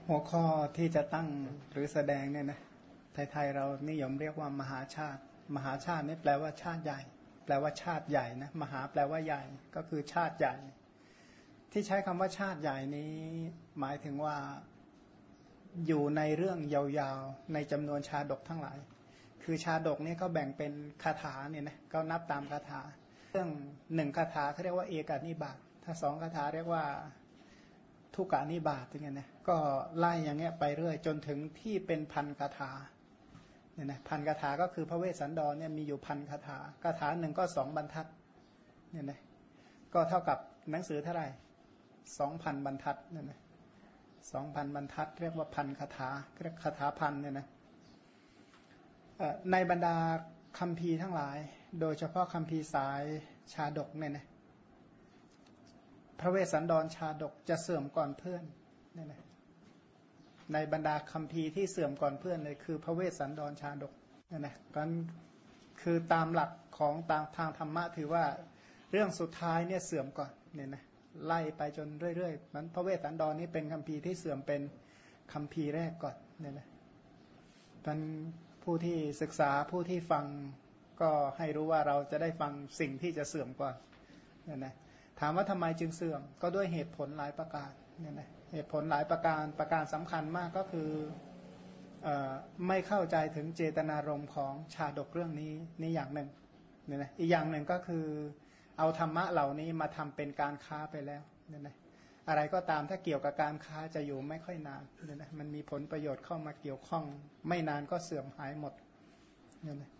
หัวข้อที่จะตั้งหรือแสดงเนี่ยนะไทยๆเรานิยมเรียกว่ามหาชาติมหาชาตินี่แปลว่าชาติใหญ่แปลว่าชาติใหญ่นะมหาแปลว่าใหญ่ก็คือชาติใหญ่ที่ใช้คำว่าชาติใหญ่นี้หมายถึงว่าอยู่ในเรื่องยาวๆในจำนวนชาดกทั้งหลายคือชาดกนี่เขาแบ่งเป็นคาถาเนี่ยนะก็นับตามคาถาเรื่องหนึ่งคาถาเขาเรียกว่าเอกานิบาตถ้าสองคาถาเรียกว่าทุกานิบาตอย่างเงี้ยนะก็ไล่อย่างเงี้ยไปเรื่อยจนถึงที่เป็นพันคาถาเนี่ยนะพันคาถาก็คือพระเวสสันดรเนี่ยมีอยู่พันคาถาคาถาหนึ่งก็2 บรรทัดเนี่ยนะก็เท่ากับหนังสือเท่าไหร่2,000 บรรทัดเนี่ยนะ2,000 บรรทัดเรียกว่าพันคาถาเรียกคาถาพันเนี่ยนะในบรรดาคัมภีร์ทั้งหลายโดยเฉพาะคัมภีร์สายชาดกเนี่ยนะพระเวสสันดรชาดกจะเสื่อมก่อนเพื่อนเนี่ยนะในบรรดาคัมภีร์ที่เสื่อมก่อนเพื่อนเลยคือพระเวสสันดรชาดกเนี่ยนะกันคือตามหลักของทางธรรมะถือว่าเรื่องสุดท้ายเนี่ยเสื่อมก่อนเนี่ยนะไล่ไปจนเรื่อยๆมันพระเวสสันดรนี้เป็นคัมภีร์ที่เสื่อมเป็นคัมภีร์แรกก่อนเนี่ยนะมันผู้ที่ศึกษาผู้ที่ฟังก็ให้รู้ว่าเราจะได้ฟังสิ่งที่จะเสื่อมก่อนเนี่ยนะถามว่าทำไมจึงเสื่อมก็ด้วยเหตุผลหลายประการเนี่ยนะเหตุผลหลายประการสำคัญมากก็คือไม่เข้าใจถึงเจตนารมณ์ของชาดกเรื่องนี้นี่อย่างหนึ่งเนี่ยนะอีกอย่างหนึ่งก็คือเอาธรรมะเหล่านี้มาทำเป็นการค้าไปแล้วเนี่ยนะอะไรก็ตามถ้าเกี่ยวกับการค้าจะอยู่ไม่ค่อยนานเนี่ยนะมันมีผลประโยชน์เข้ามาเกี่ยวข้องไม่นานก็เสื่อมหายหมดเนี่ยนะ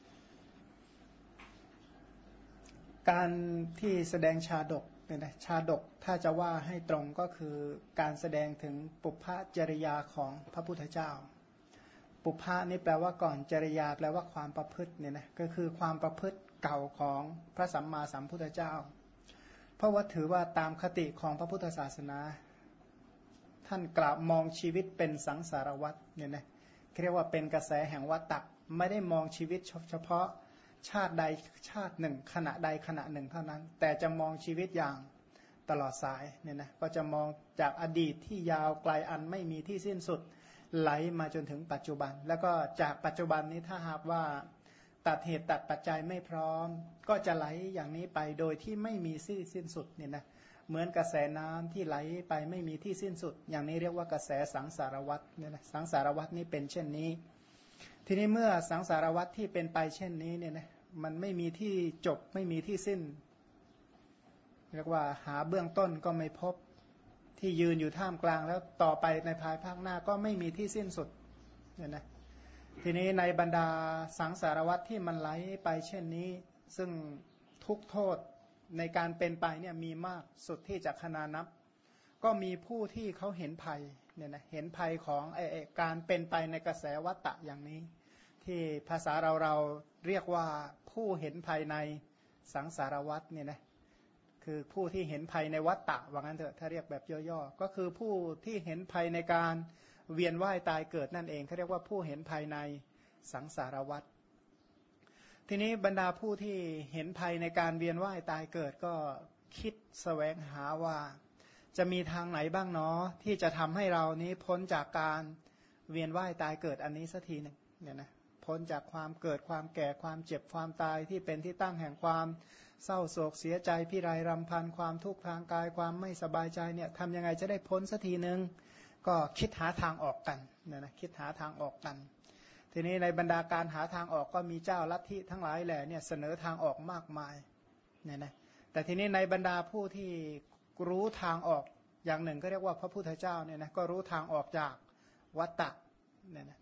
การที่แสดงชาดกเนี่ยนะชาดกถ้าจะว่าให้ตรงก็คือการแสดงถึงปุพพจริยาของพระพุทธเจ้าปุพพะนี่แปลว่าก่อนจริยาแปลว่าความประพฤติเนี่ยนะก็คือความประพฤติเก่าของพระสัมมาสัมพุทธเจ้าเพราะว่าถือว่าตามคติของพระพุทธศาสนาท่านกล่าวมองชีวิตเป็นสังสารวัฏเนี่ยนะเรียกว่าเป็นกระแสแห่งวัฏฏะไม่ได้มองชีวิตเฉพาะชาติใดชาติหนึ่งขณะใดขณะหนึ่งเท่านั้นแต่จะมองชีวิตอย่างตลอดสายเนี่ยนะก็จะมองจากอดีตที่ยาวไกลอันไม่มีที่สิ้นสุดไหลมาจนถึงปัจจุบันแล้วก็จากปัจจุบันนี้ถ้าหากว่าตัดเหตุตัดปัจจัยไม่พร้อมก็จะไหลอย่างนี้ไปโดยที่ไม่มีสิ้นสุดเนี่ยนะเหมือนกระแสน้ำที่ไหลไปไม่มีที่สิ้นสุดอย่างนี้เรียกว่ากระแสสังสารวัฏเนี่ยนะสังสารวัฏนี้เป็นเช่นนี้ทีนี้เมื่อสังสารวัฏที่เป็นไปเช่นนี้เนี่ยนะมันไม่มีที่จบไม่มีที่สิ้นเรียกว่าหาเบื้องต้นก็ไม่พบที่ยืนอยู่ท่ามกลางแล้วต่อไปในภายภาคหน้าก็ไม่มีที่สิ้นสุดเนี่ยนะทีนี้ในบรรดาสังสารวัฏที่มันไหลไปเช่นนี้ซึ่งทุกโทษในการเป็นไปเนี่ยมีมากสุดที่จะขนานับก็มีผู้ที่เขาเห็นภัยเนี่ยนะเห็นภัยของการเป็นไปในกระแสวัฏฏะอย่างนี้ที่ภาษาเราเรียกว่าผู้เห็นภัยในสังสารวัฏเนี่ยนะคือผู้ที่เห็นภัยในวัฏฏะว่างั้นเถอะถ้าเรียกแบบย่อๆก็คือผู้ที่เห็นภัยในการเวียนว่ายตายเกิดนั่นเองเขาเรียกว่าผู้เห็นภัยในสังสารวัฏทีนี้บรรดาผู้ที่เห็นภัยในการเวียนว่ายตายเกิดก็คิดแสวงหาว่าจะมีทางไหนบ้างเนาะที่จะทำให้เรานี้พ้นจากการเวียนว่ายตายเกิดอันนี้สักทีหนึ่งเนี่ยนะพ้นจากความเกิดความแก่ความเจ็บความตายที่เป็นที่ตั้งแห่งความเศร้าโศกเสียใจพิไรรำพันความทุกข์ทางกายความไม่สบายใจเนี่ยทำยังไงจะได้พ้นสักทีหนึ่งก็คิดหาทางออกกันเนี่ยนะคิดหาทางออกกันทีนี้ในบรรดาการหาทางออกก็มีเจ้าลัทธิทั้งหลายแหละเนี่ยเสนอทางออกมากมายเนี่ยนะแต่ทีนี้ในบรรดาผู้ที่รู้ทางออกอย่างหนึ่งก็เรียกว่าพระพุทธเจ้าเนี่ยนะก็รู้ทางออกจากวัฏฏะเนี่ยนะ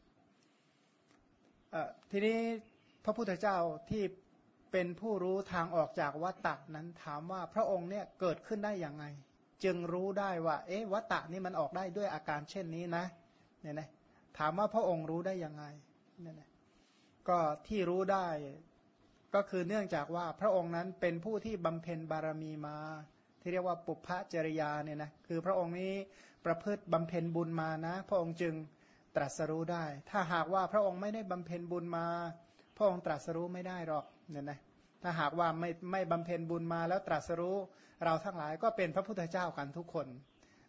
ทีนี้พระพุทธเจ้าที่เป็นผู้รู้ทางออกจากวัฏฏะนั้นถามว่าพระองค์เนี่ยเกิดขึ้นได้อย่างไงจึงรู้ได้ว่าวัฏฏะนี่มันออกได้ด้วยอาการเช่นนี้นะเนี่ยนะถามว่าพระองค์รู้ได้ยังไงเนี่ยนะก็ที่รู้ได้ก็คือเนื่องจากว่าพระองค์นั้นเป็นผู้ที่บำเพ็ญบารมีมาที่เรียกว่าปุพพจริยาเนี่ยนะคือพระองค์นี้ประพฤติบำเพ็ญบุญมานะพระองค์จึงตรัสรู้ได้ถ้าหากว่าพระองค์ไม่ได้บำเพ็ญบุญมาพระองค์ตรัสรู้ไม่ได้หรอกเนี่ยนะถ้าหากว่าไม่บำเพ็ญบุญมาแล้วตรัสรู้เราทั้งหลายก็เป็นพระพุทธเจ้ากันทุกคน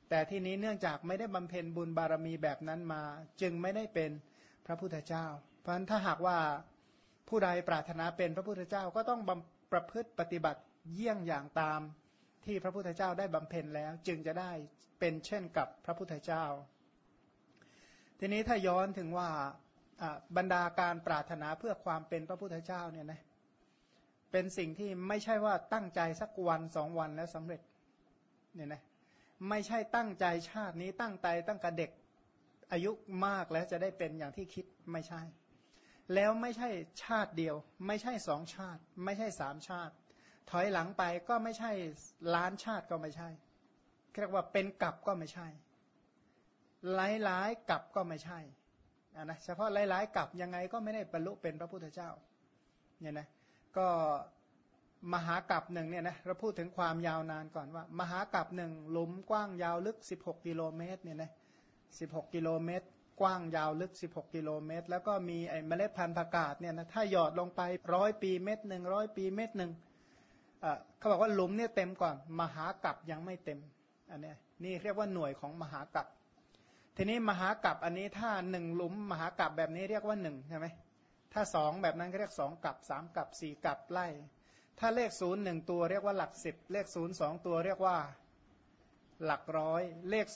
แต่ที่นี้เนื่องจากไม่ได้บำเพ็ญบุญบารมีแบบนั้นมาจึงไม่ได้เป็นพระพุทธเจ้าเพราะฉะนั้นถ้าหากว่าผู้ใดปรารถนาเป็นพระพุทธเจ้าก็ต้องประพฤติปฏิบัติเยี่ยงอย่างตามที่พระพุทธเจ้าได้บำเพ็ญแล้วจึงจะได้เป็นเช่นกับพระพุทธเจ้าทีนี้ถ้าย้อนถึงว่าบรรดาการปรารถนาเพื่อความเป็นพระพุทธเจ้าเนี่ยนะเป็นสิ่งที่ไม่ใช่ว่าตั้งใจสักวันสองวันแล้วสำเร็จเนี่ยนะไม่ใช่ตั้งใจชาตินี้ตั้งใจตั้งแต่เด็กอายุมากแล้วจะได้เป็นอย่างที่คิดไม่ใช่แล้วไม่ใช่ชาติเดียวไม่ใช่สองชาติไม่ใช่สามชาติถอยหลังไปก็ไม่ใช่ล้านชาติก็ไม่ใช่เรียกว่าเป็นกับก็ไม่ใช่หลายๆกับก็ไม่ใช่นะเฉพาะหลายๆกับยังไงก็ไม่ได้บรรลุเป็นพระพุทธเจ้าเนี่ยนะก็มหากัปหนึ่งเนี่ยนะเราพูดถึงความยาวนานก่อนว่ามหากัปหนึ่งหลุมกว้างยาวลึก16กิโลเมตรเนี่ยนะ16กิโลเมตรกว้างยาวลึก16กิโลเมตรแล้วก็มีไอ้เมล็ดพันธุ์ผักกาดเนี่ยนะถ้าหยอดลงไป100ปีเม็ดหนึ่ง100ปีเม็ดหนึ่งเขาบอกว่าหลุมเนี่ยเต็มก่อนมหากัปยังไม่เต็มอันนี้นี่เรียกว่าหน่วยของมหากัปทีนี้มหากัปอันนี้ถ้า1หลุมมหากัปแบบนี้เรียกว่า1ใช่ไหมถ้า2แบบนั้นก็เรียก2กัป3กัป4กัปไล่ถ้าเลข0 1ตัวเรียกว่าหลัก10เลข0 2ตัวเรียกว่าหลักร้อยเลข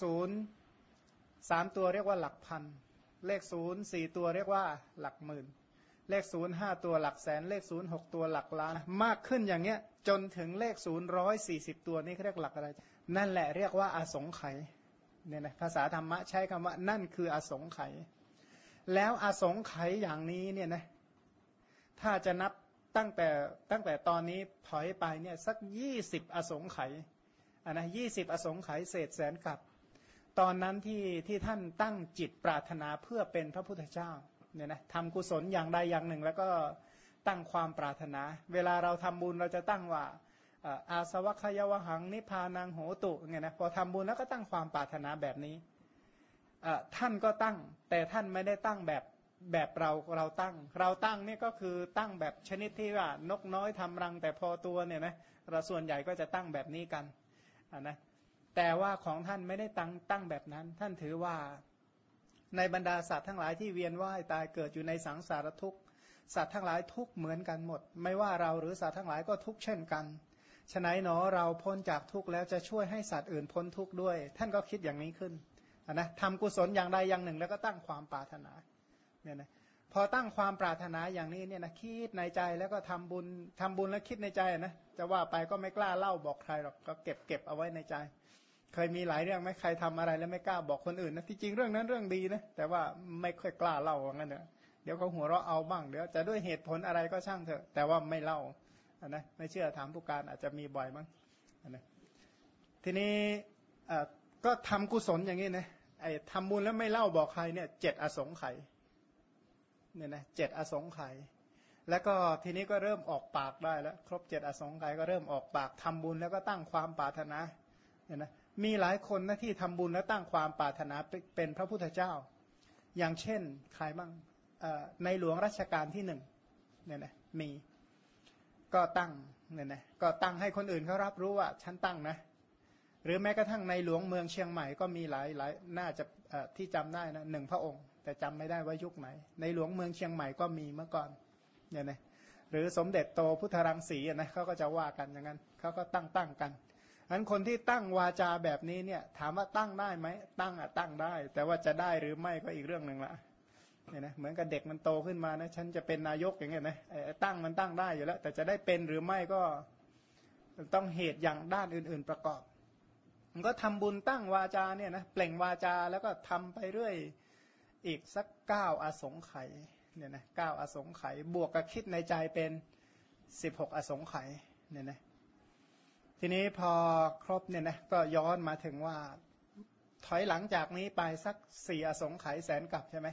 0 3ตัวเรียกว่าหลักพันเลข0 4ตัวเรียกว่าหลักหมื่นเลข0 5ตัวหลักแสนเลข0 6ตัวหลักล้านมากขึ้นอย่างเงี้ยจนถึงเลข0 140ตัวนี่เขาเรียกหลักอะไรนั่นแหละเรียกว่าอสงไขยเนี่ยนะภาษาธรรมะใช้คำว่านั่นคืออสงไขยแล้วอสงไขยอย่างนี้เนี่ยนะถ้าจะนับตั้งแต่ตอนนี้ถอยไปเนี่ยสัก20อสงไขยนะ20อสงไขยเศษแสนกับตอนนั้นที่ท่านตั้งจิตปรารถนาเพื่อเป็นพระพุทธเจ้าเนี่ยนะทำกุศลอย่างใดอย่างหนึ่งแล้วก็ตั้งความปรารถนาเวลาเราทำบุญเราจะตั้งว่าอาสวัคยวหังนิพพานังโหตุไงนะพอทำบุญแล้วก็ตั้งความปรารถนาแบบนี้ท่านก็ตั้งแต่ท่านไม่ได้ตั้งแบบเราตั้งนี่ก็คือตั้งแบบชนิดที่ว่านกน้อยทำรังแต่พอตัวเนี่ยนะเราส่วนใหญ่ก็จะตั้งแบบนี้กันนะแต่ว่าของท่านไม่ได้ตั้งแบบนั้นท่านถือว่าในบรรดาสัตว์ทั้งหลายที่เวียนว่ายตายเกิดอยู่ในสังสารทุกข์สัตว์ทั้งหลายทุกข์เหมือนกันหมดไม่ว่าเราหรือสัตว์ทั้งหลายก็ทุกข์เช่นกันฉะนั้นหนอเราพ้นจากทุกข์แล้วจะช่วยให้สัตว์อื่นพ้นทุกข์ด้วยท่านก็คิดอย่างนี้ขึ้นนะทำกุศลอย่างใดอย่างหนึ่งแล้วก็ตั้งความปรารถนาเนี่ยนะพอตั้งความปรารถนาอย่างนี้เนี่ยนะคิดในใจแล้วก็ทำบุญแล้วคิดในใจนะจะว่าไปก็ไม่กล้าเล่าบอกใครหรอกก็เก็บเอาไว้ในใจเคยมีหลายเรื่องไหมใครทำอะไรแล้วไม่กล้าบอกคนอื่นนะที่จริงเรื่องนั้นเรื่องดีนะแต่ว่าไม่ค่อยกล้าเล่าว่างั้นเถอะเดี๋ยวเขาหัวเราะเอาบ้างเดี๋ยวจะด้วยเหตุผลอะไรก็ช่างเถอะแต่ว่าไม่เล่านะไม่เชื่อถามผู้การอาจจะมีบ่อยมั้งนะทีนี้ก็ทำกุศลอย่างนี้นะไอ้ทำบุญแล้วไม่เล่าบอกใครเนี่ย7อสงไขยเนี่ยนะ7อสงไขยแล้วก็ทีนี้ก็เริ่มออกปากได้แล้วครบ7อสงไขยก็เริ่มออกปากทำบุญแล้วก็ตั้งความปรารถนาเนี่ยนะมีหลายคนนะที่ทำบุญแล้วตั้งความปรารถนาเป็นพระพุทธเจ้าอย่างเช่นใครบ้างในหลวงรัชกาลที่1เนี่ยนะมีก็ตั้งเนี่ยนะก็ตั้งให้คนอื่นเขารับรู้ว่าฉันตั้งนะหรือแม้กระทั่งในหลวงเมืองเชียงใหม่ก็มีหลายน่าจะที่จำได้นะ1พระองค์แต่จำไม่ได้ว่ายุคไหนในหลวงเมืองเชียงใหม่ก็มีเมื่อก่อนเนี่ยนะหรือสมเด็จโตพุทธรังสีนะเขาก็จะว่ากันอย่างนั้นเขาก็ตั้งกันอันคนที่ตั้งวาจาแบบนี้เนี่ยถามว่าตั้งได้ไหมตั้งได้แต่ว่าจะได้หรือไม่ก็อีกเรื่องหนึ่งละเนี่ยนะเหมือนกับเด็กมันโตขึ้นมานะฉันจะเป็นนายกอย่างเงี้ยนะตั้งได้อยู่แล้วแต่จะได้เป็นหรือไม่ก็ต้องเหตุอย่างด้านอื่นๆประกอบมันก็ทำบุญตั้งวาจาเนี่ยนะเปล่งวาจาแล้วก็ทำไปเรื่อยอีกสัก9อสงไขยเนี่ยนะ9อสงไขยบวกกับคิดในใจเป็น16อสงไขยเนี่ยนะทีนี้พอครบเนี่ยนะก็ย้อนมาถึงว่าถอยหลังจากนี้ไปสัก4อสงไขยแสนกับใช่ไหม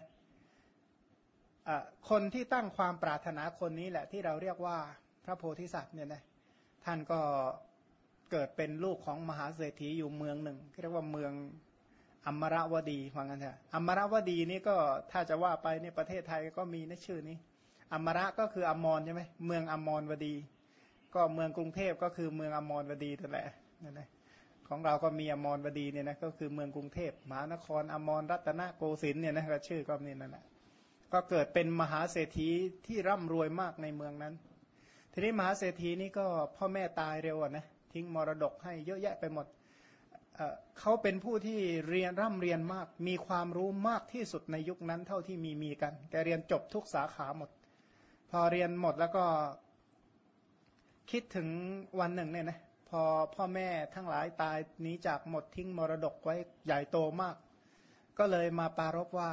คนที่ตั้งความปรารถนาคนนี้แหละที่เราเรียกว่าพระโพธิสัตว์เนี่ยนะท่านก็เกิดเป็นลูกของมหาเศรษฐีอยู่เมืองหนึ่งเรียกว่าเมืองอมรวดีว่างั้นเถอะอมรวดีนี่ก็ถ้าจะว่าไปในประเทศไทยก็มีในชื่อนี้อมระก็คืออมรใช่ไหมเมืองอมรวดีก็เมืองกรุงเทพก็คือเมืองอมรวดีนั่นแหละนั่นแหละของเราก็มีอมรวดีเนี่ยนะก็คือเมืองกรุงเทพมหานครอมรรัตนโกสินทร์เนี่ยนะก็ชื่อก็นี่นั่นแหละก็เกิดเป็นมหาเศรษฐีที่ร่ำรวยมากในเมืองนั้นทีนี้มหาเศรษฐีนี่ก็พ่อแม่ตายเร็วนะทิ้งมรดกให้เยอะแยะไปหมดเขาเป็นผู้ที่เรียนร่ำเรียนมากมีความรู้มากที่สุดในยุคนั้นเท่าที่มีกันแกเรียนจบทุกสาขาหมดพอเรียนหมดแล้วก็คิดถึงวันหนึ่งเนี่ยนะพอพ่อแม่ทั้งหลายตายหนีจากหมดทิ้งมรดกไว้ใหญ่โตมากก็เลยมาปรารภว่า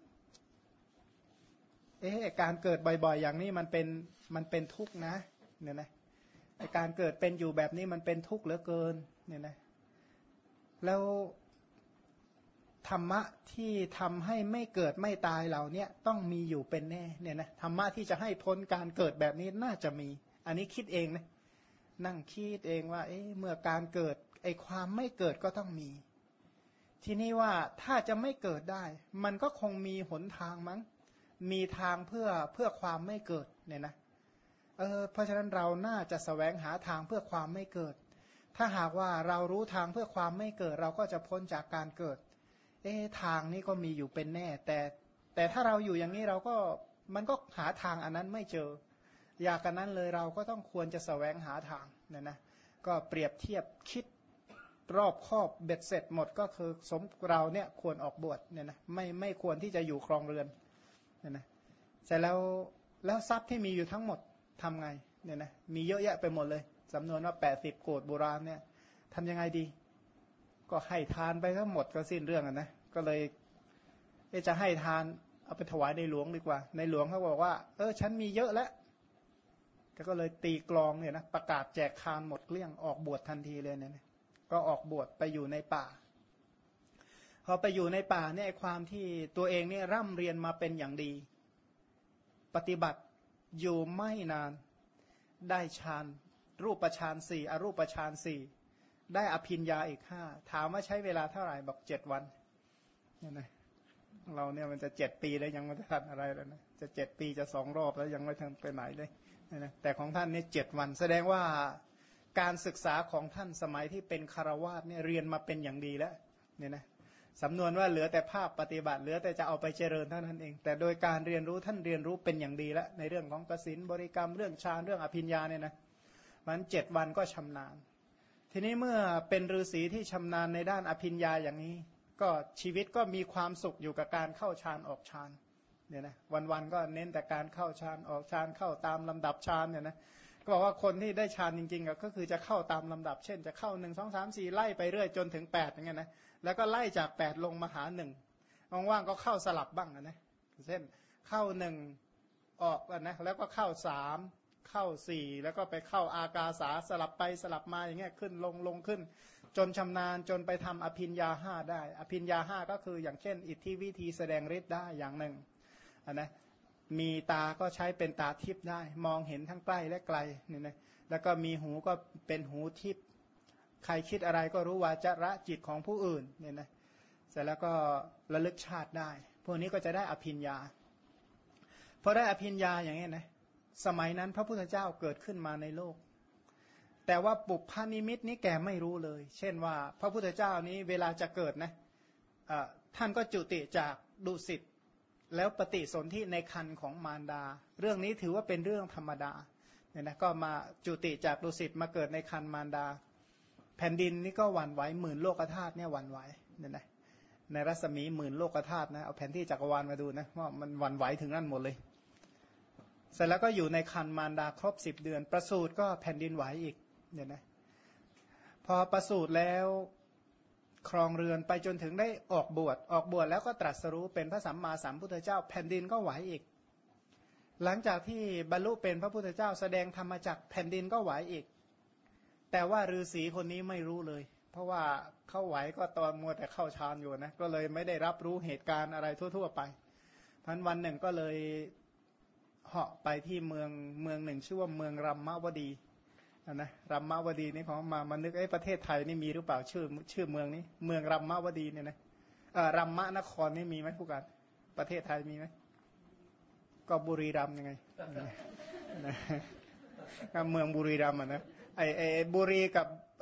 การเกิดบ่อยๆอย่างนี้มันเป็นทุกข์นะเนี่ยนะการเกิดเป็นอยู่แบบนี้มันเป็นทุกข์เหลือเกินเนี่ยนะแล้วธรรมะที่ทำให้ไม่เกิดไม่ตายเหล่านี้ต้องมีอยู่เป็นแน่เนี่ยนะธรรมะที่จะให้พ้นการเกิดแบบนี้น่าจะมีอันนี้คิดเองนะนั่งคิดเองว่าเมื่อการเกิดไอความไม่เกิดก็ต้องมีทีนี้ว่าถ้าจะไม่เกิดได้มันก็คงมีหนทางมั้งมีทางเพื่อความไม่เกิดเนี่ยนะเพราะฉะนั้นเราน่าจะแสวงหาทางเพื่อความไม่เกิดถ้าหากว่าเรารู้ทางเพื่อความไม่เกิดเราก็จะพ้นจากการเกิดทางนี้ก็มีอยู่เป็นแน่แต่ถ้าเราอยู่อย่างนี้เราก็มันก็หาทางอันนั้นไม่เจออยากกันนั้นเลยเราก็ต้องควรจะแสวงหาทางเนี่ยนะก็เปรียบเทียบคิดรอบคอบเบ็ดเสร็จหมดก็คือสมเราเนี่ยควรออกบวชเนี่ยนะไม่ควรที่จะอยู่ครองเรือนเนี่ยนะเสร็จแล้วทรัพย์ที่มีอยู่ทั้งหมดทำไงเนี่ยนะมีเยอะแยะไปหมดเลยสำนวนว่า80โกฏโบราณเนี่ยทำยังไงดีก็ให้ทานไปทั้งหมดก็สิ้นเรื่องนะก็เลยจะให้ทานเอาไปถวายในหลวงดีกว่าในหลวงเขาบอกว่าฉันมีเยอะแล้วก็เลยตีกลองเนี่ยนะประกาศแจกทานหมดเกลี้ยงออกบวชทันทีเลยเนี่ยก็ออกบวชไปอยู่ในป่าพอไปอยู่ในป่าเนี่ยความที่ตัวเองเนี่ยร่ำเรียนมาเป็นอย่างดีปฏิบัติอยู่ไม่นานได้ฌานรูปฌาน4อรูปฌาน4ได้อภิญญาอีก5ถามว่าใช้เวลาเท่าไหร่บอก7วันเนี่ยนะเราเนี่ยมันจะ7ปีแล้วยังไม่ทันอะไรแล้วนะจะ7ปีจะ2รอบแล้วยังไม่ทันไปไหนเลยนะแต่ของท่านนี่7วันแสดงว่าการศึกษาของท่านสมัยที่เป็นคฤหัสถ์เนี่ยเรียนมาเป็นอย่างดีแล้วเนี่ยนะสำนวนว่าเหลือแต่ภาพปฏิบัติเหลือแต่จะเอาไปเจริญเท่านั้นเองแต่โดยการเรียนรู้ท่านเรียนรู้เป็นอย่างดีแล้วในเรื่องของกสิณบริกรรมเรื่องฌานเรื่องอภิญญาเนี่ยนะมัน7วันก็ชำนาญทีนี้เมื่อเป็นฤาษีที่ชำนาญในด้านอภิญญาอย่างนี้ก็ชีวิตก็มีความสุขอยู่กับการเข้าฌานออกฌานเนี่ยนะวันๆก็เน้นแต่การเข้าฌานออกฌานเข้าตามลำดับฌานเนี่ยนะก็บอกว่าคนที่ได้ฌานจริงๆก็คือจะเข้าตามลำดับเช่นจะเข้า1 2 3 4ไล่ไปเรื่อยจนถึง8อย่างเงี้ยนะแล้วก็ไล่จาก8ลงมาหา1ว่างๆก็เข้าสลับบ้างนะเช่นเข้า1ออกนะแล้วก็เข้า3เข้า4แล้วก็ไปเข้าอากาสาสลับไปสลับมาอย่างเงี้ยขึ้นลงขึ้นจนชำนาญจนไปทำอภิญญา5ได้อภิญญา5ก็คืออย่างเช่นอิทธิวิธีแสดงฤทธิ์ได้อย่างหนึ่งนะมีตาก็ใช้เป็นตาทิพย์ได้มองเห็นทั้งใกล้และไกลเนี่ยนะแล้วก็มีหูก็เป็นหูทิพย์ใครคิดอะไรก็รู้วาจระจิตของผู้อื่นเนี่ยนะเสร็จแล้วก็ระลึกชาติได้พวกนี้ก็จะได้อภิญญาพอได้อภิญญาอย่างนี้นะสมัยนั้นพระพุทธเจ้าเกิดขึ้นมาในโลกแต่ว่าปุพพนิมิตนี้แกไม่รู้เลยเช่นว่าพระพุทธเจ้านี้เวลาจะเกิดนะท่านก็จุติจากดุสิตแล้วปฏิสนธิในครรภ์ของมารดาเรื่องนี้ถือว่าเป็นเรื่องธรรมดาเนี่ยนะก็มาจุติจากดุสิตมาเกิดในครรภ์มารดาแผ่นดินนี่ก็หวั่นไหวหมื่นโลกธาตุเนี่ยหวั่นไหวเนี่ยนะในรัศมีหมื่นโลกธาตุนะเอาแผนที่จักรวาลมาดูนะว่ามันหวั่นไหวถึงนั่นหมดเลยเสร็จแล้วก็อยู่ในครรภ์มารดาครบ10 เดือนประสูติก็แผ่นดินไหวอีกเนี่ยนะพอประสูติแล้วครองเรือนไปจนถึงได้ออกบวชแล้วก็ตรัสรู้เป็นพระสัมมาสัมพุทธเจ้าแผ่นดินก็ไหวอีกหลังจากที่บรรลุเป็นพระพุทธเจ้าแสดงธรรมจักรแผ่นดินก็ไหวอีกแต่ว่าฤาษีคนนี้ไม่รู้เลยเพราะว่าเข้าไหวก็ตอนมัวแต่เข้าฌานอยู่นะก็เลยไม่ได้รับรู้เหตุการณ์อะไรทั่วๆไปพันวันหนึ่งก็เลยเหาะไปที่เมืองหนึ่งชื่อว่าเมืองรัมมวดีนะรัมมวดีนี่ของมานึกประเทศไทยนี่มีหรือเปล่าชื่อเมืองนี้เมืองรัมมวดีเนี่ยนะรัมมนครนี่มีไหมผู้การประเทศไทยมีไหมก็บุรีรัมย์ยังไงเมืองบุรีรัมย์นะไอบุรีกับ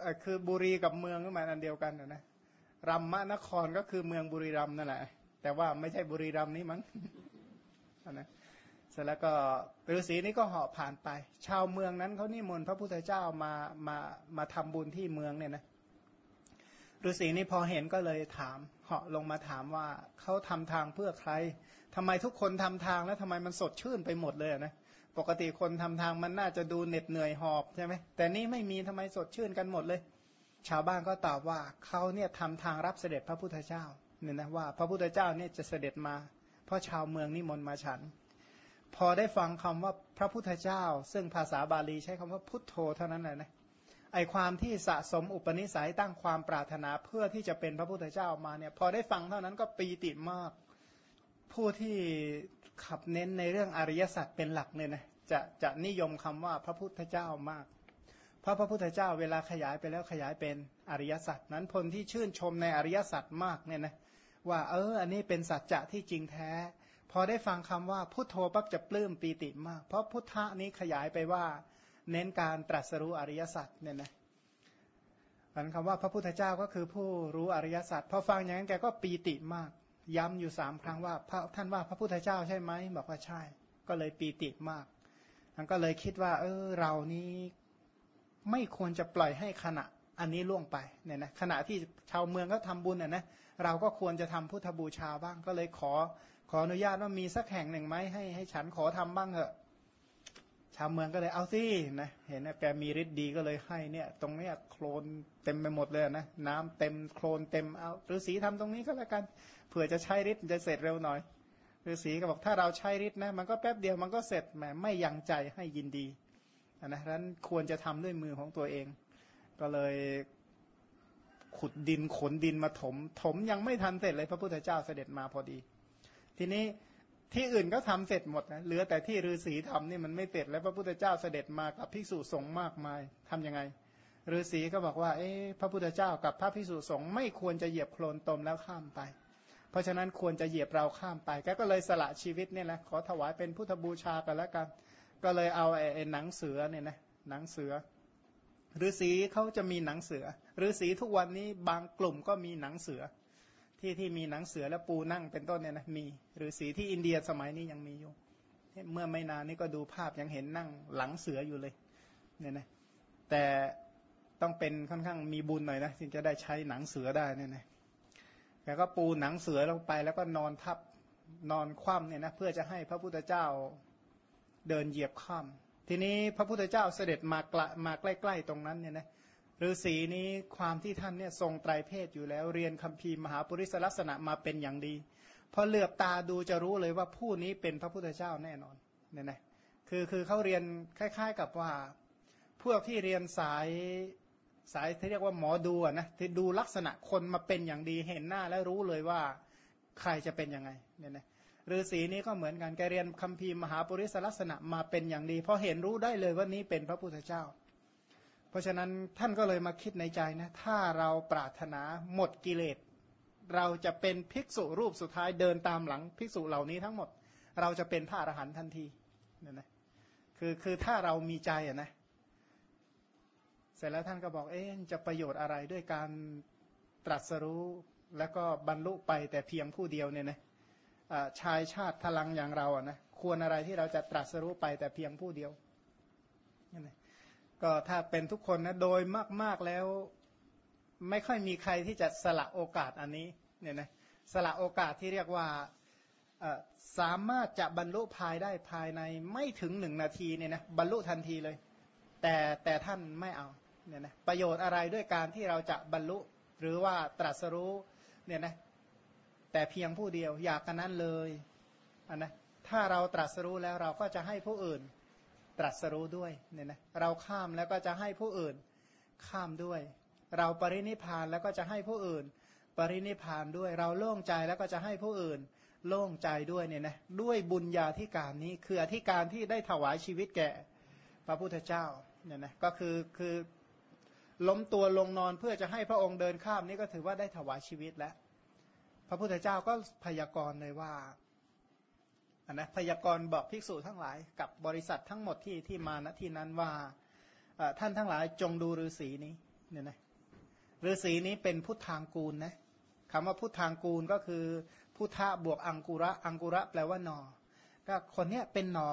คือบุรีกับเมืองก็หมายอันเดียวกันนะรัมมนครก็คือเมืองบุรีรัมย์นั่นแหละแต่ว่าไม่ใช่บุรีรัมย์นี่มั้งนะเสร็จแล้วก็ฤาษีนี่ก็เหาะผ่านไปชาวเมืองนั้นเขานิมนต์พระพุทธเจ้ามาทำบุญที่เมืองเนี่ยนะฤาษีนี่พอเห็นก็เลยถามเหาะลงมาถามว่าเขาทำทางเพื่อใครทำไมทุกคนทำทางแล้วทำไมมันสดชื่นไปหมดเลยนะปกติคนทำทางมันน่าจะดูเหน็ดเหนื่อยหอบใช่ไหมแต่นี่ไม่มีทำไมสดชื่นกันหมดเลยชาวบ้านก็ตอบว่าเขาเนี่ยทำทางรับเสด็จพระพุทธเจ้าเนี่ยนะว่าพระพุทธเจ้าเนี่ยจะเสด็จมาเพราะชาวเมืองนิมนต์มาฉันพอได้ฟังคำว่าพระพุทธเจ้าซึ่งภาษาบาลีใช้คำว่าพุทโธเท่านั้นแหละนะไอความที่สะสมอุปนิสัยตั้งความปรารถนาเพื่อที่จะเป็นพระพุทธเจ้ามาเนี่ยพอได้ฟังเท่านั้นก็ปีติมากผู้ที่ขับเน้นในเรื่องอริยสัจเป็นหลักเนี่ยนะจะนิยมคำว่าพระพุทธเจ้ามากเพราะพระพุทธเจ้าเวลาขยายไปแล้วขยายเป็นอริยสัจนั้นคนที่ชื่นชมในอริยสัจมากเนี่ยนะว่าอันนี้เป็นสัจจะที่จริงแท้พอได้ฟังคำว่าพุทโธปั๊บจะปลื้มปีติมากเพราะพุทธะนี้ขยายไปว่าเน้นการตรัสรู้อริยสัจเนี่ยนะมันคำว่าพระพุทธเจ้าก็คือผู้รู้อริยสัจพอฟังอย่างนั้นแกก็ปีติมากย้ำอยู่3 ครั้งว่าท่านว่าพระพุทธเจ้าใช่ไหมบอกว่าใช่ก็เลยปีติมากท่านก็เลยคิดว่าเรานี้ไม่ควรจะปล่อยให้ขณะอันนี้ล่วงไปเนี่ยนะขณะที่ชาวเมืองก็ทำบุญนะเราก็ควรจะทำพุทธบูชาบ้างก็เลยขออนุญาตว่ามีสักแห่งหนึ่งไหมให้ฉันขอทำบ้างเถอะชาวเมืองก็เลยเอาสินะเห็นนะแกมีฤทธิ์ดีก็เลยให้เนี่ยตรงเนี้ยโคลนเต็มไปหมดเลยนะน้ำเต็มโคลนเต็มเอาฤาษีทำตรงนี้ก็แล้วกันเผื่อจะใช้ฤทธิ์จะเสร็จเร็วหน่อยฤาษีก็บอกถ้าเราใช้ฤทธิ์นะมันก็แป๊บเดียวมันก็เสร็จแหมไม่ยังใจให้ยินดีนะฉะนั้นควรจะทำด้วยมือของตัวเองก็เลยขุดดินขนดินมาถมยังไม่ทันเสร็จเลยพระพุทธเจ้าเสด็จมาพอดีทีนี้ที่อื่นก็ทำเสร็จหมดนะเหลือแต่ที่ฤาษีทำนี่มันไม่เสร็จแล้วพระพุทธเจ้าเสด็จมากับภิกษุสงฆ์มากมายทำยังไงฤาษีก็บอกว่าพระพุทธเจ้ากับพระภิกษุสงฆ์ไม่ควรจะเหยียบโคลนตมแล้วข้ามไปเพราะฉะนั้นควรจะเหยียบเราข้ามไปก็เลยสละชีวิตเนี่ยแหละขอถวายเป็นพุทธบูชากันแล้วกันก็เลยเอาไอ้หนังเสือเนี่ยนะหนังเสือฤาษีเขาจะมีหนังเสือฤาษีทุกวันนี้บางกลุ่มก็มีหนังเสือที่มีหนังเสือและปูนั่งเป็นต้นเนี่ยนะมีฤาษีที่อินเดียสมัยนี้ยังมีอยู่เมื่อไม่นานนี้ก็ดูภาพยังเห็นนั่งหลังเสืออยู่เลยเนี่ยนะแต่ต้องเป็นค่อนข้างมีบุญหน่อยนะถึงจะได้ใช้หนังเสือได้เนี่ยนะแล้วก็ปูหนังเสือลงไปแล้วก็นอนทับนอนคว่ำเนี่ยนะเพื่อจะให้พระพุทธเจ้าเดินเหยียบข้ามทีนี้พระพุทธเจ้าเสด็จมาใกล้ๆตรงนั้นเนี่ยนะฤาษีนี้ความที่ท่านเนี่ยทรงไตรเพศอยู่แล้วเรียนคัมภีร์มหาปุริสลักษณะมาเป็นอย่างดีพอเหลือบตาดูจะรู้เลยว่าผู้นี้เป็นพระพุทธเจ้าแน่นอนเนี่ยนะคือเขาเรียนคล้ายๆกับว่าพวกที่เรียนสายที่เรียกว่าหมอดูนะที่ดูลักษณะคนมาเป็นอย่างดีเห็นหน้าแล้วรู้เลยว่าใครจะเป็นยังไงเนี่ยนะฤาษีนี้ก็เหมือนกันแกเรียนคัมภีร์มหาปุริสลักษณะมาเป็นอย่างดีพอเห็นรู้ได้เลยว่านี้เป็นพระพุทธเจ้าเพราะฉะนั้นท่านก็เลยมาคิดในใจนะถ้าเราปรารถนาหมดกิเลสเราจะเป็นภิกษุรูปสุดท้ายเดินตามหลังภิกษุเหล่านี้ทั้งหมดเราจะเป็นพระอรหันต์ทันทีเนี่ยนะคือถ้าเรามีใจนะเสร็จแล้วท่านก็บอกจะประโยชน์อะไรด้วยการตรัสรู้แล้วก็บรรลุไปแต่เพียงผู้เดียวเนี่ยนะชายชาติพลังอย่างเรานะควรอะไรที่เราจะตรัสรู้ไปแต่เพียงผู้เดียวเนี่ยนะก็ถ้าเป็นทุกคนนะโดยมากๆแล้วไม่ค่อยมีใครที่จะสละโอกาสอันนี้เนี่ยนะสละโอกาสที่เรียกว่าสามารถจะบรรลุภายในไม่ถึง1 นาทีเนี่ยนะบรรลุทันทีเลยแต่ท่านไม่เอาเนี่ยนะประโยชน์อะไรด้วยการที่เราจะบรรลุหรือว่าตรัสรู้เนี่ยนะแต่เพียงผู้เดียวอยากกันนั้นเลยนะถ้าเราตรัสรู้แล้วเราก็จะให้ผู้อื่นตรัสรู้ด้วยเนี่ยนะเราข้ามแล้วก็จะให้ผู้อื่นข้ามด้วยเราปรินิพพานแล้วก็จะให้ผู้อื่นปรินิพพานด้วยเราโล่งใจแล้วก็จะให้ผู้อื่นโล่งใจด้วยเนี่ยนะด้วยบุญญาธิการนี้คืออธิการที่ได้ถวายชีวิตแก่พระพุทธเจ้าเนี่ยนะก็คือล้มตัวลงนอนเพื่อจะให้พระองค์เดินข้ามนี้ก็ถือว่าได้ถวายชีวิตแล้วพระพุทธเจ้าก็พยากรณ์เลยว่านะพยากรณ์บอกภิกษุทั้งหลายกับบริษัททั้งหมดที่มาณที่นั้นว่าท่านทั้งหลายจงดูฤาษีนี้เนี่ยนะฤาษีนี้เป็นพุทธางกูลนะคำว่าพุทธางกูลก็คือพุทธะบวกอังกุระอังกุระแปลว่าหน่อก็คนเนี้ยเป็นหน่อ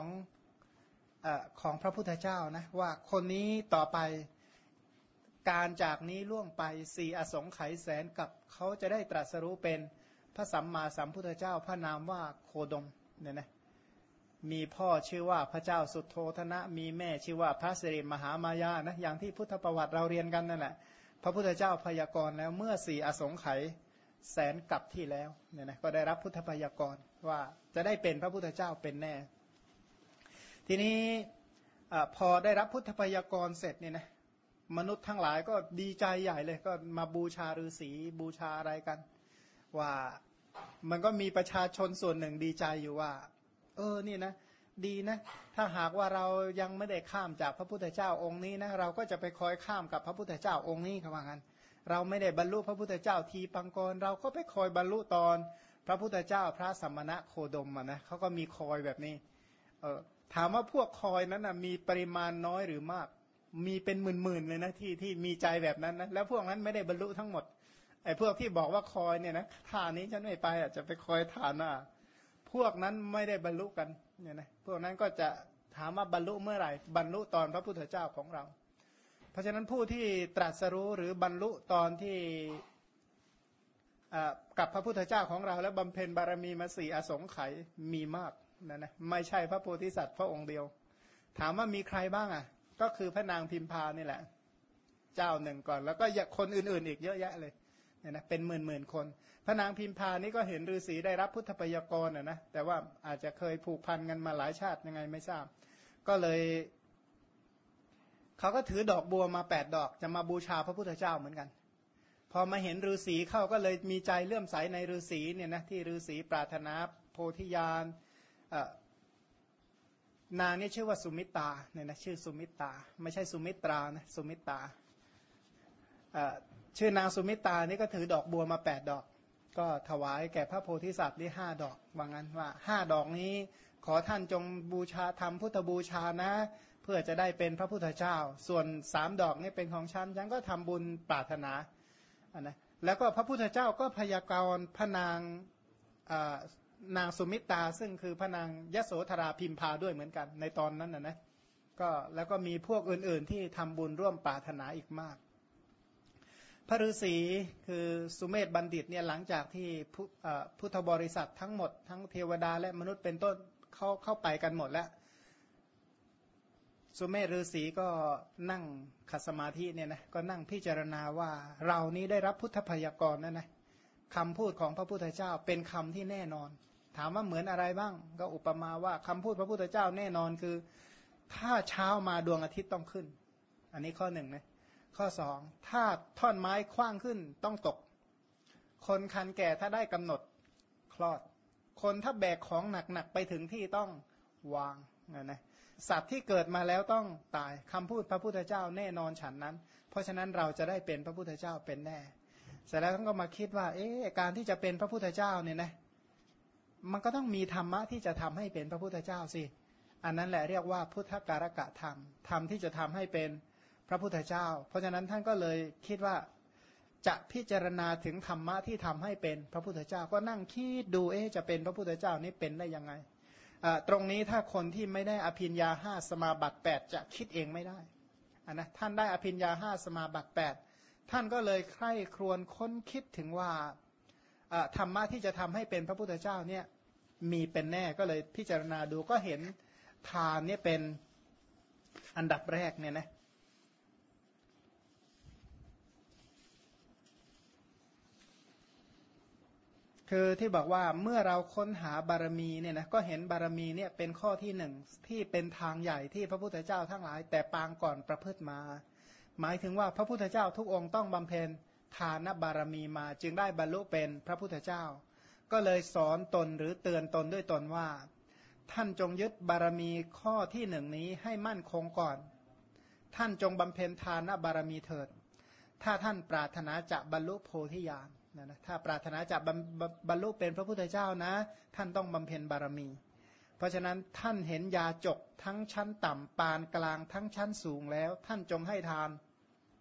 ของพระพุทธเจ้านะว่าคนนี้ต่อไปการจากนี้ล่วงไป4อสงไขยแสนกับเขาจะได้ตรัสรู้เป็นพระสัมมาสัมพุทธเจ้าพระนามว่าโคดมเนี่ยนะมีพ่อชื่อว่าพระเจ้าสุโธธนะมีแม่ชื่อว่าพระสิริมหามายานะอย่างที่พุทธประวัติเราเรียนกันนั่นแหละพระพุทธเจ้าพยากรณ์แล้วเมื่อ4อสงไขยแสนกับที่แล้วเนี่ยนะก็ได้รับพุทธพยากรณ์ว่าจะได้เป็นพระพุทธเจ้าเป็นแน่ทีนี้พอได้รับพุทธพยากรณ์เสร็จเนี่ยนะมนุษย์ทั้งหลายก็ดีใจใหญ่เลยก็มาบูชาฤาษีบูชาอะไรกันว่ามันก็มีประชาชนส่วนหนึ่งดีใจอยู่ว่านี่นะดีนะถ้าหากว่าเรายังไม่ได้ข้ามจากพระพุทธเจ้าองค์นี้นะเราก็จะไปคอยข้ามกับพระพุทธเจ้าองค์นี้เขาว่างั้นเราไม่ได้บรรลุพระพุทธเจ้าทีปังกรเราก็ไปคอยบรรลุตอนพระพุทธเจ้าพระสัมมาโคดมนะเขาก็มีคอยแบบนี้ถามว่าพวกคอยนั้นนะมีปริมาณน้อยหรือมากมีเป็นหมื่นๆเลยนะที่มีใจแบบนั้นนะแล้วพวกนั้นไม่ได้บรรลุทั้งหมดไอ้พวกที่บอกว่าคอยเนี่ยนะท่านี้ฉันไม่ไปจะไปคอยฐานพวกนั้นไม่ได้บรรลุกันเนี่ยนะพวกนั้นก็จะถามว่าบรรลุเมื่อไหร่บรรลุตอนพระพุทธเจ้าของเราเพราะฉะนั้นผู้ที่ตรัสรู้หรือบรรลุตอนที่กับพระพุทธเจ้าของเราแล้วบำเพ็ญบารมีมา4อสงไขยมีมากนะไม่ใช่พระโพธิสัตว์พระองค์เดียวถามว่ามีใครบ้างก็คือพระนางพิมพานี่แหละเจ้าหนึ่งก่อนแล้วก็คนอื่นๆอีกเยอะแยะเลยเนี่ยนะเป็นหมื่นคนพระนางพิมพานี่ก็เห็นฤาษีได้รับพุทธพยากรณ์นะแต่ว่าอาจจะเคยผูกพันกันมาหลายชาติยังไงไม่ทราบก็เลยเขาก็ถือดอกบัวมา8 ดอกจะมาบูชาพระพุทธเจ้าเหมือนกันพอมาเห็นฤาษีเข้าก็เลยมีใจเลื่อมใสในฤาษีเนี่ยนะที่ฤาษีปรารถนาโพธิญาณนางนี่ชื่อว่าสุมิตาเนี่ยนะชื่อสุมิตาไม่ใช่สุมิตรานะสุมิตาชื่อนางสุมิตานี่ก็ถือดอกบัวมา8 ดอกก็ถวายแก่พระโพธิสัตว์นี่5 ดอกว่างั้นว่า5 ดอกนี้ขอท่านจงบูชาทำพุทธบูชานะเพื่อจะได้เป็นพระพุทธเจ้าส่วน3 ดอกนี่เป็นของฉันก็ทำบุญปรารถนานะแล้วก็พระพุทธเจ้าก็พยากรณ์พระนางนางสุมิตาซึ่งคือพระนางยโสธราพิมพาด้วยเหมือนกันในตอนนั้นนะก็แล้วก็มีพวกอื่นๆที่ทำบุญร่วมปรารถนาอีกมากพระฤาษีคือสุเมธบัณฑิตเนี่ยหลังจากที่พุทธบริษัททั้งหมดทั้งเทวดาและมนุษย์เป็นต้นเข้าไปกันหมดแล้วสุเมธฤาษีก็นั่งขัดสมาธิเนี่ยนะก็นั่งพิจารณาว่าเรานี้ได้รับพุทธพยากรณ์นะคำพูดของพระพุทธเจ้าเป็นคำที่แน่นอนถามว่าเหมือนอะไรบ้างก็อุปมาว่าคำพูดพระพุทธเจ้าแน่นอนคือถ้าเช้ามาดวงอาทิตย์ต้องขึ้นอันนี้ข้อ1นะข้อ2ถ้าท่อนไม้คว้างขึ้นต้องตกคนคันแก่ถ้าได้กำหนดคลอดคนถ้าแบกของหนักๆไปถึงที่ต้องวางนะสัตว์ที่เกิดมาแล้วต้องตายคำพูดพระพุทธเจ้าแน่นอนฉันนั้นเพราะฉะนั้นเราจะได้เป็นพระพุทธเจ้าเป็นแน่เสร็จแล้วท่านก็มาคิดว่าการที่จะเป็นพระพุทธเจ้าเนี่ยนะมันก็ต้องมีธรรมะที่จะทำให้เป็นพระพุทธเจ้าสิอันนั้นแหละเรียกว่าพุทธการกะธรรมธรรมที่จะทำให้เป็นพระพุทธเจ้าเพราะฉะนั้นท่านก็เลยคิดว่าจะพิจารณาถึงธรรมะที่ทำให้เป็นพระพุทธเจ้าก็นั่งคิดดูจะเป็นพระพุทธเจ้านี้เป็นได้ยังไงตรงนี้ถ้าคนที่ไม่ได้อภิญญา5สมาบัติ8จะคิดเองไม่ได้นะท่านได้อภิญญา5สมาบัติ8ท่านก็เลยใคร่ครวญค้นคิดถึงว่าธรรมะที่จะทำให้เป็นพระพุทธเจ้าเนี่ยมีเป็นแน่ก็เลยพิจารณาดูก็เห็นทานเนี่ยเป็นอันดับแรกเนี่ยนะคือที่บอกว่าเมื่อเราค้นหาบารมีเนี่ยนะก็เห็นบารมีเนี่ยเป็นข้อที่1ที่เป็นทางใหญ่ที่พระพุทธเจ้าทั้งหลายแต่ปางก่อนประพฤติมาหมายถึงว่าพระพุทธเจ้าทุกองค์ต้องบำเพ็ญทานบารมีมาจึงได้บรรลุเป็นพระพุทธเจ้าก็เลยสอนตนหรือเตือนตนด้วยตนว่าท่านจงยึดบารมีข้อที่1นี้ให้มั่นคงก่อนท่านจงบำเพ็ญทานบารมีเถิดถ้าท่านปรารถนาจะบรรลุโพธิญาณนะถ้าปรารถนาจะบรรลุเป็นพระพุทธเจ้านะท่านต้องบำเพ็ญบารมีเพราะฉะนั้นท่านเห็นยาจกทั้งชั้นต่ำปานกลางทั้งชั้นสูงแล้วท่านจงให้ทาน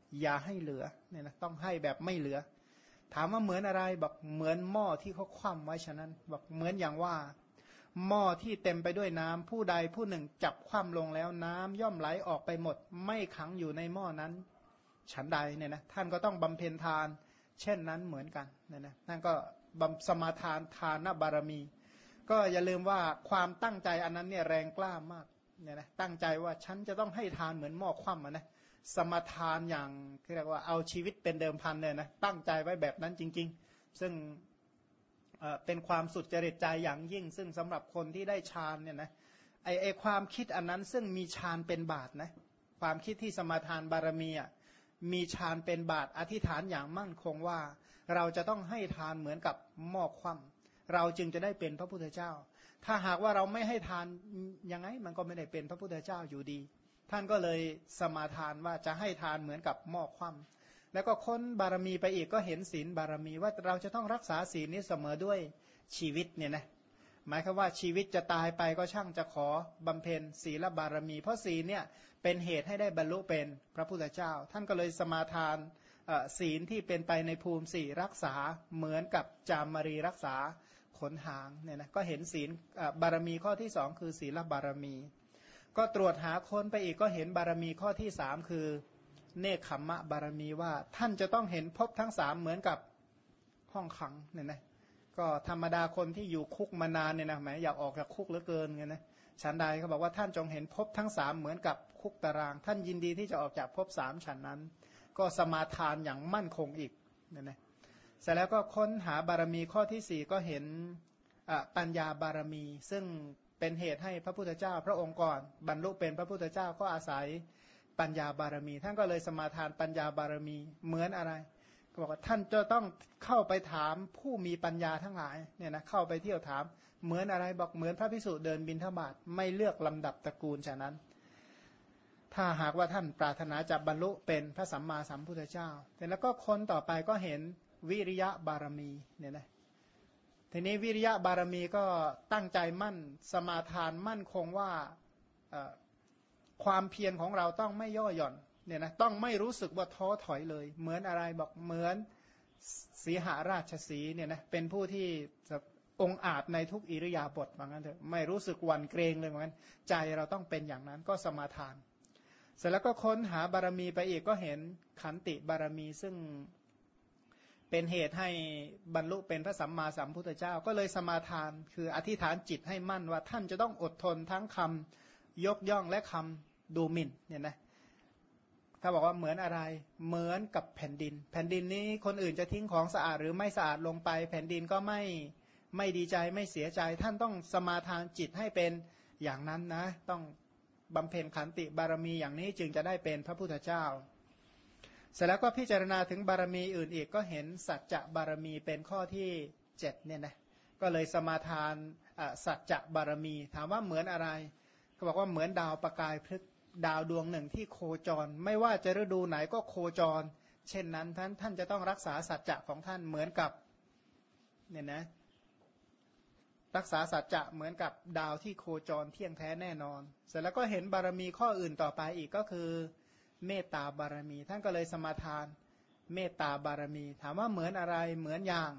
อย่าให้เหลือเนี่ยนะต้องให้แบบไม่เหลือถามว่าเหมือนอะไรบอกเหมือนหม้อที่เขาคว่ำไว้ฉะนั้นบอกเหมือนอย่างว่าหม้อที่เต็มไปด้วยน้ำผู้ใดผู้หนึ่งจับคว่ำลงแล้วน้ำย่อมไหลออกไปหมดไม่ขังอยู่ในหม้อนั้นฉันใดเนี่ยนะท่านก็ต้องบำเพ็ญทานเช่นนั้นเหมือนกันเนี่ยนะท่านก็สมาทานทานบารมีก็อย่าลืมว่าความตั้งใจอันนั้นเนี่ยแรงกล้ามากเนี่ยนะตั้งใจว่าฉันจะต้องให้ทานเหมือนหม้อคว่ำนะสมาทานอย่างเรียกว่าเอาชีวิตเป็นเดิมพันเนี่ยนะตั้งใจไว้แบบนั้นจริงๆซึ่งเป็นความสุดจริตใจอย่างยิ่งซึ่งสำหรับคนที่ได้ฌานเนี่ยนะไอความคิดอันนั้นซึ่งมีฌานเป็นบาตรนะความคิดที่สมาทานบารมีมีฌานเป็นบาตรอธิษฐานอย่างมั่นคงว่าเราจะต้องให้ทานเหมือนกับหม้อคว่ำเราจึงจะได้เป็นพระพุทธเจ้าถ้าหากว่าเราไม่ให้ทานยังไงมันก็ไม่ได้เป็นพระพุทธเจ้าอยู่ดีท่านก็เลยสมาทานว่าจะให้ทานเหมือนกับหม้อคว่ำแล้วก็ค้นบารมีไปอีกก็เห็นศีลบารมีว่าเราจะต้องรักษาศีลนี้เสมอด้วยชีวิตเนี่ยนะหมายความว่าชีวิตจะตายไปก็ช่างจะขอบำเพ็ญศีลบารมีเพราะศีลเนี่ยเป็นเหตุให้ได้บรรลุเป็นพระพุทธเจ้าท่านก็เลยสมาทานศีลที่เป็นไปในภูมิสี่รักษาเหมือนกับจามรีรักษาขนหางเนี่ยนะก็เห็นศีลบารมีข้อที่สองคือศีลบารมีก็ตรวจหาค้นไปอีกก็เห็นบารมีข้อที่สามคือเนคขมมะบารมีว่าท่านจะต้องเห็นภพทั้งสามเหมือนกับห้องขังเนี่ยนะก็ธรรมดาคนที่อยู่คุกมานานเนี่ยนะแหมอยากออกจากคุกเหลือเกินไงนะฉันใดเขาบอกว่าท่านจงเห็นภพทั้งสามเหมือนกับคุกตารางท่านยินดีที่จะออกจากภพสามฉันนั้นก็สมาทานอย่างมั่นคงอีกเนี่ยนะเสร็จแล้วก็ค้นหาบารมีข้อที่สี่ก็เห็นปัญญาบารมีซึ่งเป็นเหตุให้พระพุทธเจ้าพระองค์ก่อนบรรลุเป็นพระพุทธเจ้าก็อาศัยปัญญาบารมีท่านก็เลยสมาทานปัญญาบารมีเหมือนอะไรก็บอกว่าท่านจะต้องเข้าไปถามผู้มีปัญญาทั้งหลายเนี่ยนะเข้าไปเที่ยวถามเหมือนอะไรบอกเหมือนพระภิกษุเดินบิณฑบาตไม่เลือกลำดับตระกูลฉะนั้นถ้าหากว่าท่านปรารถนาจะบรรลุเป็นพระสัมมาสัมพุทธเจ้าแล้วก็คนต่อไปก็เห็นวิริยะบารมีเนี่ยนะทีนี้วิริยะบารมีก็ตั้งใจมั่นสมาทานมั่นคงว่าความเพียรของเราต้องไม่ย่อหย่อนเนี่ยนะต้องไม่รู้สึกว่าท้อถอยเลยเหมือนอะไรบอกเหมือนสีหราชสีเนี่ยนะเป็นผู้ที่องอาจในทุกอิริยาบถว่างั้นเถอะไม่รู้สึกหวั่นเกรงเลยว่างั้นใจเราต้องเป็นอย่างนั้นก็สมาทานเสร็จแล้วก็ค้นหาบารมีไปอีกก็เห็นขันติบารมีซึ่งเป็นเหตุให้บรรลุเป็นพระสัมมาสัมพุทธเจ้าก็เลยสมาทานคืออธิษฐานจิตให้มั่นว่าท่านจะต้องอดทนทั้งคำยกย่องและคำดูหมิ่นเนี่ยนะถ้าบอกว่าเหมือนอะไรเหมือนกับแผ่นดินแผ่นดินนี้คนอื่นจะทิ้งของสะอาดหรือไม่สะอาดลงไปแผ่นดินก็ไม่ดีใจไม่เสียใจท่านต้องสมาทานจิตให้เป็นอย่างนั้นนะต้องบำเพ็ญขันติบารมีอย่างนี้จึงจะได้เป็นพระพุทธเจ้าเสร็จแล้วก็พิจารณาถึงบารมีอื่นอีกก็เห็นสัจจะบารมีเป็นข้อที่7เนี่ยนะก็เลยสมาทานสัจจะบารมีถามว่าเหมือนอะไรเขาบอกว่าเหมือนดาวประกายพฤกษ์ดาวดวงหนึ่งที่โคจรไม่ว่าจะฤดูไหนก็โคจรเช่นนั้นท่านจะต้องรักษาสัจจะของท่านเหมือนกับเนี่ยนะรักษาสัจจะเหมือนกับดาวที่โคจรเที่ยงแท้แน่นอนเสร็จแล้วก็เห็นบารมีข้ออื่นต่อไปอีกก็คือเมตตาบารมีท่านก็เลยสมาทานเมตตาบารมีถามว่าเหมือนอะไรเหมือนอย่าง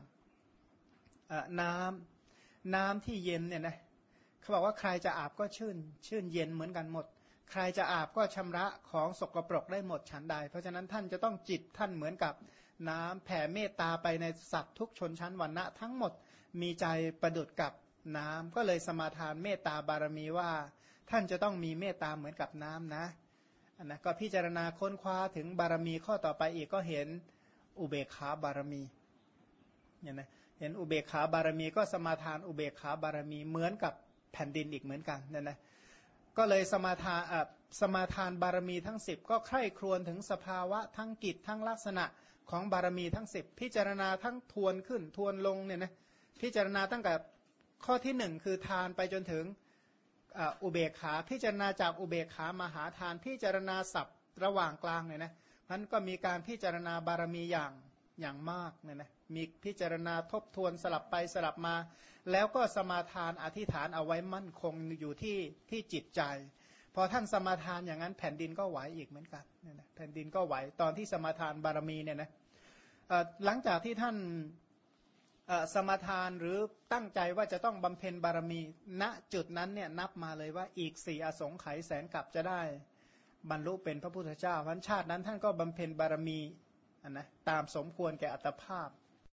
น้ำที่เย็นเนี่ยนะเขาบอกว่าใครจะอาบก็ชื่นเย็นเหมือนกันหมดใครจะอาบก็ชำระของสกปรกได้หมดฉันใดเพราะฉะนั้นท่านจะต้องจิตท่านเหมือนกับน้ำแผ่เมตตาไปในสัตว์ทุกชนชั้นวรรณะทั้งหมดมีใจประดุจกับน้ำก็เลยสมาทานเมตตาบารมีว่าท่านจะต้องมีเมตตาเหมือนกับน้ำนะนะก็พิจารณาค้นคว้าถึงบารมีข้อต่อไปอีกก็เห็นอุเบกขาบารมีเนี่ยนะเห็นอุเบกขาบารมีก็สมาทานอุเบกขาบารมีเหมือนกับแผ่นดินอีกเหมือนกันเนี่ยนะก็เลยสมาทานบารมีทั้ง10ก็ใคร่ครวญถึงสภาวะทั้งกิจทั้งลักษณะของบารมีทั้ง10พิจารณาทั้งทวนขึ้นทวนลงเนี่ยนะพิจารณาตั้งแต่ข้อที่1คือทานไปจนถึงอุเบกขาพิจารณาจากอุเบกขามาหาทานพิจารณาศัพท์ระหว่างกลางเนี่ยนะมันก็มีการพิจารณาบารมีอย่างมากเนี่ยนะมีพิจารณาทบทวนสลับไปสลับมาแล้วก็สมาทานอธิษฐานเอาไว้มั่นคงอยู่ที่จิตใจพอท่านสมาทานอย่างนั้นแผ่นดินก็ไหวอีกเหมือนกันเนี่ยนะแผ่นดินก็ไหวตอนที่สมาทานบารมีเนี่ยนะหลังจากที่ท่านสมาทานหรือตั้งใจว่าจะต้องบำเพ็ญบารมีณจุดนั้นเนี่ยนับมาเลยว่าอีก4อสงไขยแสนกับจะได้บรรลุเป็นพระพุทธเจ้าวันชาตินั้นท่านก็บำเพ็ญบารมีนะตามสมควรแก่อัตภาพ